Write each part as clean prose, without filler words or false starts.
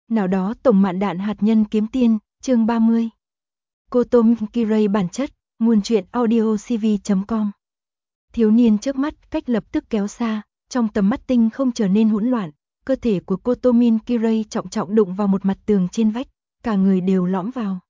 Nào đó tổng mạn đạn hạt nhân kiếm tiên, chương 30. Kotomi Kirei bản chất, nguồn truyện audio cv.com. Thiếu niên trước mắt cách lập tức kéo xa, trong tầm mắt tinh không trở nên hỗn loạn, cơ thể của Kotomi Kirei trọng trọng đụng vào một mặt tường trên vách, cả người đều lõm vào.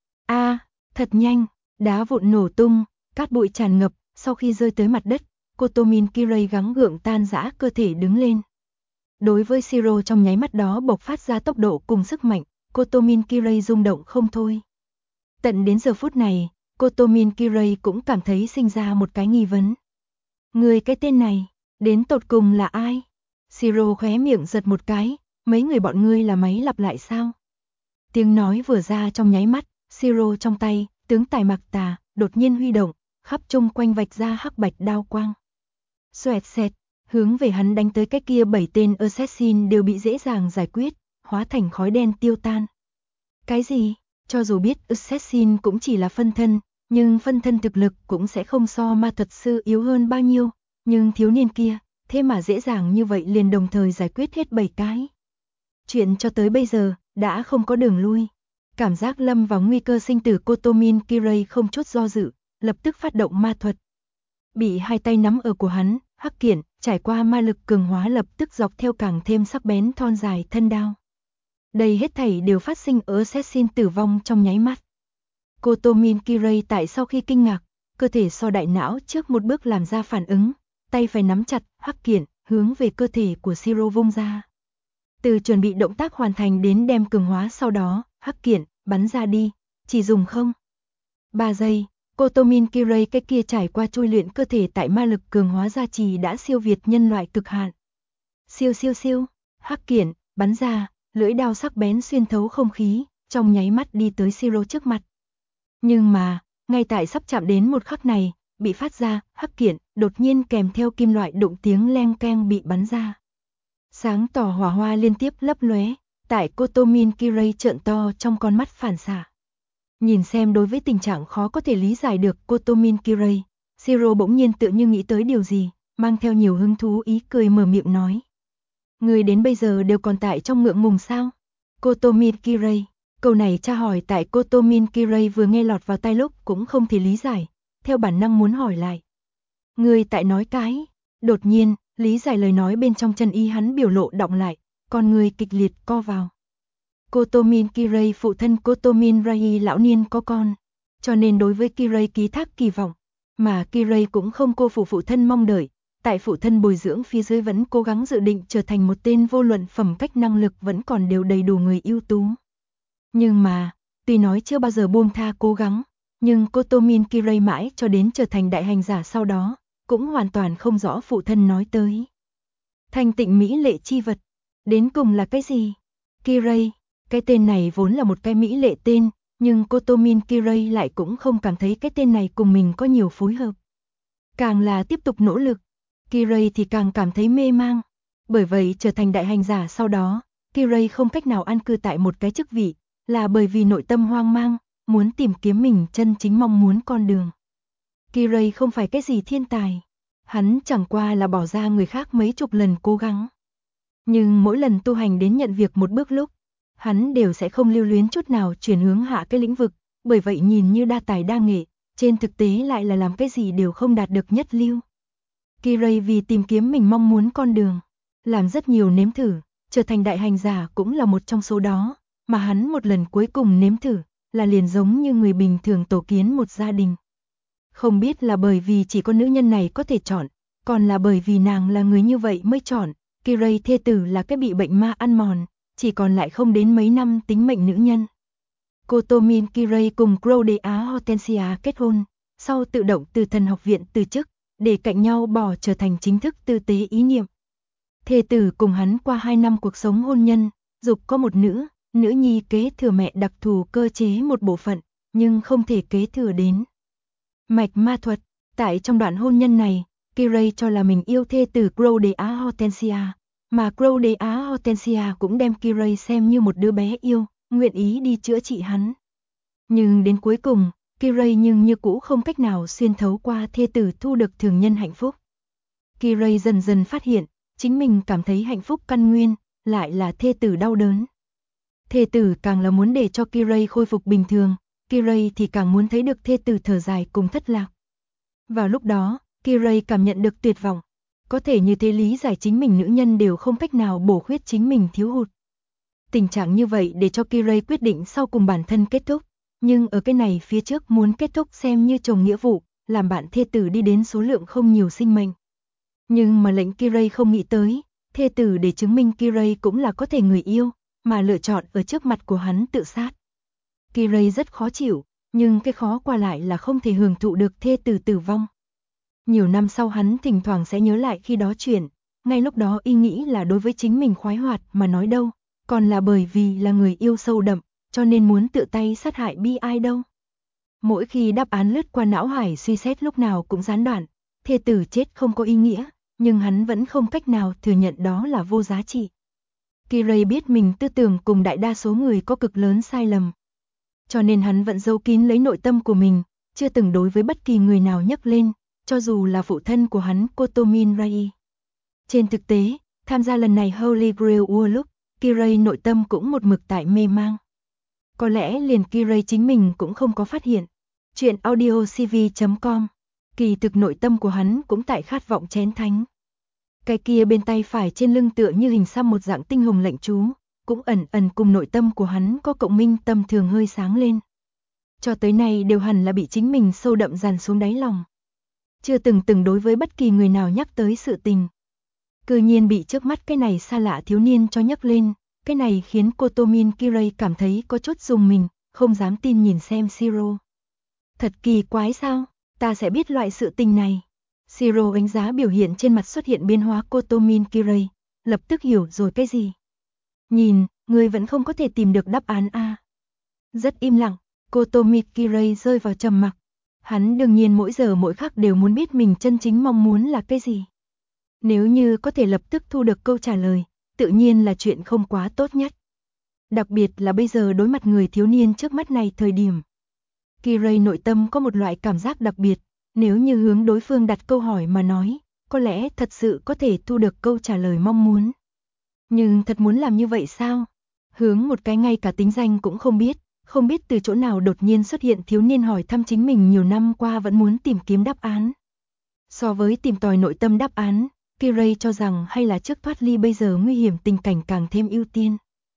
Thật nhanh, đá vụn nổ tung, cát bụi tràn ngập, sau khi rơi tới mặt đất, Kotomi Kirei gắng gượng tan rã cơ thể đứng lên. Đối với Shiro trong nháy mắt đó bộc phát ra tốc độ cùng sức mạnh, Kotomi Kirei rung động không thôi. Tận đến giờ phút này, Kotomi Kirei cũng cảm thấy sinh ra một cái nghi vấn. Người cái tên này, đến tột cùng là ai? Shiro khóe miệng giật một cái, mấy người bọn ngươi là máy lặp lại sao? Tiếng nói vừa ra trong nháy mắt, Shiro trong tay, tướng tài mặc tà, đột nhiên huy động, khắp chung quanh vạch ra hắc bạch đao quang. Xoẹt xẹt, hướng về hắn đánh tới, cái kia 7 tên assassin đều bị dễ dàng giải quyết, hóa thành khói đen tiêu tan. Cái gì? Cho dù biết assassin cũng chỉ là phân thân, nhưng phân thân thực lực cũng sẽ không so ma thuật sư yếu hơn bao nhiêu, nhưng thiếu niên kia, thế mà dễ dàng như vậy liền đồng thời giải quyết hết 7 cái. Chuyện cho tới bây giờ, đã không có đường lui. Cảm giác lâm vào nguy cơ sinh tử, Kotomi Kirei không chút do dự, lập tức phát động ma thuật. Bị hai tay nắm ở của hắn, hắc kiện, trải qua ma lực cường hóa lập tức dọc theo càng thêm sắc bén thon dài thân đao. Đây hết thảy đều phát sinh ở assassin tử vong trong nháy mắt. Kotomi Kirei tại sau khi kinh ngạc, cơ thể so đại não trước một bước làm ra phản ứng, tay phải nắm chặt, hắc kiện, hướng về cơ thể của Shiro vung ra. Từ chuẩn bị động tác hoàn thành đến đem cường hóa sau đó, hắc kiện, bắn ra đi, chỉ dùng không 3 giây. Kotomi Kirei cái kia trải qua chui luyện cơ thể tại ma lực cường hóa gia trì đã siêu việt nhân loại cực hạn. Siêu siêu siêu, hắc kiện, bắn ra, lưỡi đao sắc bén xuyên thấu không khí, trong nháy mắt đi tới Shiro trước mặt. Nhưng mà, ngay tại sắp chạm đến một khắc này, bị phát ra, hắc kiện, đột nhiên kèm theo kim loại đụng tiếng leng keng bị bắn ra. Sáng tỏ hỏa hoa liên tiếp lấp lóe, tại Kotomi Kirei trợn to trong con mắt phản xạ. Nhìn xem đối với tình trạng khó có thể lý giải được Kotomi Kirei, Shiro bỗng nhiên tự như nghĩ tới điều gì, mang theo nhiều hứng thú ý cười mở miệng nói. Người đến bây giờ đều còn tại trong ngượng ngùng sao? Kotomi Kirei, câu này tra hỏi tại Kotomi Kirei vừa nghe lọt vào tai lúc cũng không thể lý giải, theo bản năng muốn hỏi lại. Người tại nói cái, đột nhiên, lý giải lời nói bên trong chân ý hắn biểu lộ đọng lại, con người kịch liệt co vào. Kotomi Kirei phụ thân Kotomi Rai lão niên có con, cho nên đối với Kirei ký thác kỳ vọng, mà Kirei cũng không cô phụ thân mong đợi, tại phụ thân bồi dưỡng phía dưới vẫn cố gắng dự định trở thành một tên vô luận phẩm cách năng lực vẫn còn đều đầy đủ người ưu tú. Nhưng mà, tuy nói chưa bao giờ buông tha cố gắng, nhưng Kotomi Kirei mãi cho đến trở thành đại hành giả sau đó, cũng hoàn toàn không rõ phụ thân nói tới. Thanh tịnh mỹ lệ chi vật, đến cùng là cái gì? Kirei, cái tên này vốn là một cái mỹ lệ tên, nhưng Kotomi Kirei lại cũng không cảm thấy cái tên này cùng mình có nhiều phối hợp. Càng là tiếp tục nỗ lực, Kirei thì càng cảm thấy mê mang. Bởi vậy trở thành đại hành giả sau đó, Kirei không cách nào an cư tại một cái chức vị, là bởi vì nội tâm hoang mang, muốn tìm kiếm mình chân chính mong muốn con đường. Kirei không phải cái gì thiên tài, hắn chẳng qua là bỏ ra người khác mấy chục lần cố gắng. Nhưng mỗi lần tu hành đến nhận việc một bước lúc, hắn đều sẽ không lưu luyến chút nào chuyển hướng hạ cái lĩnh vực, bởi vậy nhìn như đa tài đa nghệ, trên thực tế lại là làm cái gì đều không đạt được nhất lưu. Kirei vì tìm kiếm mình mong muốn con đường, làm rất nhiều nếm thử, trở thành đại hành giả cũng là một trong số đó, mà hắn một lần cuối cùng nếm thử, là liền giống như người bình thường tổ kiến một gia đình. Không biết là bởi vì chỉ có nữ nhân này có thể chọn, còn là bởi vì nàng là người như vậy mới chọn, Kirei thê tử là cái bị bệnh ma ăn mòn, chỉ còn lại không đến mấy năm tính mệnh nữ nhân. Kotomi Kirei cùng Crowdea Hortensia kết hôn, sau tự động từ thần học viện từ chức, để cạnh nhau bỏ trở thành chính thức tư tế ý niệm. Thê tử cùng hắn qua 2 năm cuộc sống hôn nhân, dục có một nữ nhi kế thừa mẹ đặc thù cơ chế một bộ phận, nhưng không thể kế thừa đến mạch ma thuật. Tại trong đoạn hôn nhân này, Kirei cho là mình yêu thê tử Crowdea Hortensia, mà Crowdea Hortensia cũng đem Kirei xem như một đứa bé yêu, nguyện ý đi chữa trị hắn. Nhưng đến cuối cùng, Kirei nhưng như cũ không cách nào xuyên thấu qua thê tử thu được thường nhân hạnh phúc. Kirei dần dần phát hiện, chính mình cảm thấy hạnh phúc căn nguyên, lại là thê tử đau đớn. Thê tử càng là muốn để cho Kirei khôi phục bình thường, Kirei thì càng muốn thấy được thê tử thở dài cùng thất lạc. Vào lúc đó, Kirei cảm nhận được tuyệt vọng. Có thể như thế lý giải chính mình nữ nhân đều không cách nào bổ khuyết chính mình thiếu hụt. Tình trạng như vậy để cho Kirei quyết định sau cùng bản thân kết thúc, nhưng ở cái này phía trước muốn kết thúc xem như chồng nghĩa vụ, làm bạn thê tử đi đến số lượng không nhiều sinh mệnh. Nhưng mà lệnh Kirei không nghĩ tới, thê tử để chứng minh Kirei cũng là có thể người yêu, mà lựa chọn ở trước mặt của hắn tự sát. Kirei rất khó chịu, nhưng cái khó qua lại là không thể hưởng thụ được thê tử tử vong. Nhiều năm sau hắn thỉnh thoảng sẽ nhớ lại khi đó chuyện, ngay lúc đó ý nghĩ là đối với chính mình khoái hoạt mà nói đâu, còn là bởi vì là người yêu sâu đậm, cho nên muốn tự tay sát hại bi ai đâu. Mỗi khi đáp án lướt qua não hải suy xét lúc nào cũng gián đoạn, thê tử chết không có ý nghĩa, nhưng hắn vẫn không cách nào thừa nhận đó là vô giá trị. Kirei biết mình tư tưởng cùng đại đa số người có cực lớn sai lầm. Cho nên hắn vẫn giấu kín lấy nội tâm của mình, chưa từng đối với bất kỳ người nào nhắc lên, cho dù là phụ thân của hắn Kotomin Rai. Trên thực tế, tham gia lần này Holy Grail War lúc, Kirei nội tâm cũng một mực tại mê mang. Có lẽ liền Kirei chính mình cũng không có phát hiện. Chuyện audiocv.com. Kỳ thực nội tâm của hắn cũng tại khát vọng chén thánh. Cái kia bên tay phải trên lưng tựa như hình xăm một dạng tinh hồng lệnh chú, cũng ẩn ẩn cùng nội tâm của hắn có cộng minh tâm thường hơi sáng lên. Cho tới nay đều hẳn là bị chính mình sâu đậm dàn xuống đáy lòng. Chưa từng đối với bất kỳ người nào nhắc tới sự tình. Cư nhiên bị trước mắt cái này xa lạ thiếu niên cho nhắc lên, cái này khiến Kotomin Kirei cảm thấy có chút rùng mình, không dám tin nhìn xem Shiro. Thật kỳ quái sao, ta sẽ biết loại sự tình này. Shiro đánh giá biểu hiện trên mặt xuất hiện biến hóa Kotomin Kirei, lập tức hiểu rồi cái gì. Nhìn, người vẫn không có thể tìm được đáp án a. Rất im lặng, Kotomin Kirei rơi vào trầm mặc. Hắn đương nhiên mỗi giờ mỗi khắc đều muốn biết mình chân chính mong muốn là cái gì. Nếu như có thể lập tức thu được câu trả lời, tự nhiên là chuyện không quá tốt nhất. Đặc biệt là bây giờ đối mặt người thiếu niên trước mắt này thời điểm. Kirei nội tâm có một loại cảm giác đặc biệt, nếu như hướng đối phương đặt câu hỏi mà nói, có lẽ thật sự có thể thu được câu trả lời mong muốn. Nhưng thật muốn làm như vậy sao? Hướng một cái ngay cả tính danh cũng không biết từ chỗ nào đột nhiên xuất hiện thiếu niên hỏi thăm chính mình nhiều năm qua vẫn muốn tìm kiếm đáp án. So với tìm tòi nội tâm đáp án, Kirei cho rằng hay là trước thoát ly bây giờ nguy hiểm tình cảnh càng thêm ưu tiên.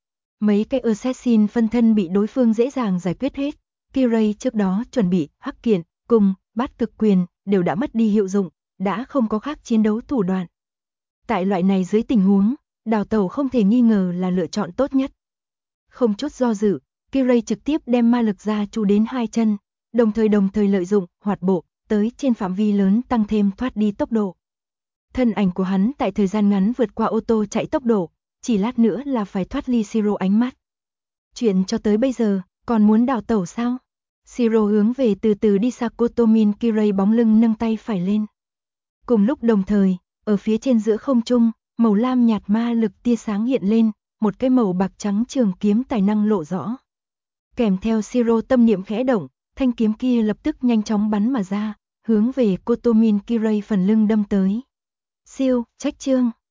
Mấy cái assassin phân thân bị đối phương dễ dàng giải quyết hết. Kirei trước đó chuẩn bị hắc kiện, cùng, bát cực quyền, đều đã mất đi hiệu dụng, đã không có khác chiến đấu thủ đoạn. Tại loại này dưới tình huống, đào tẩu không thể nghi ngờ là lựa chọn tốt nhất. Không chút do dự, Kirei trực tiếp đem ma lực gia chú đến hai chân, đồng thời lợi dụng hoạt bộ, tới trên phạm vi lớn tăng thêm thoát đi tốc độ. Thân ảnh của hắn tại thời gian ngắn vượt qua ô tô chạy tốc độ, chỉ lát nữa là phải thoát ly Shiro ánh mắt. Chuyện cho tới bây giờ, còn muốn đào tẩu sao? Shiro hướng về từ từ đi xa Kotomin Kirei bóng lưng nâng tay phải lên. Cùng lúc đồng thời, ở phía trên giữa không trung, màu lam nhạt ma lực tia sáng hiện lên, một cái màu bạc trắng trường kiếm tài năng lộ rõ. Kèm theo Shiro tâm niệm khẽ động, thanh kiếm kia lập tức nhanh chóng bắn mà ra, hướng về Kotomin Kirei phần lưng đâm tới. Siêu, trách chương.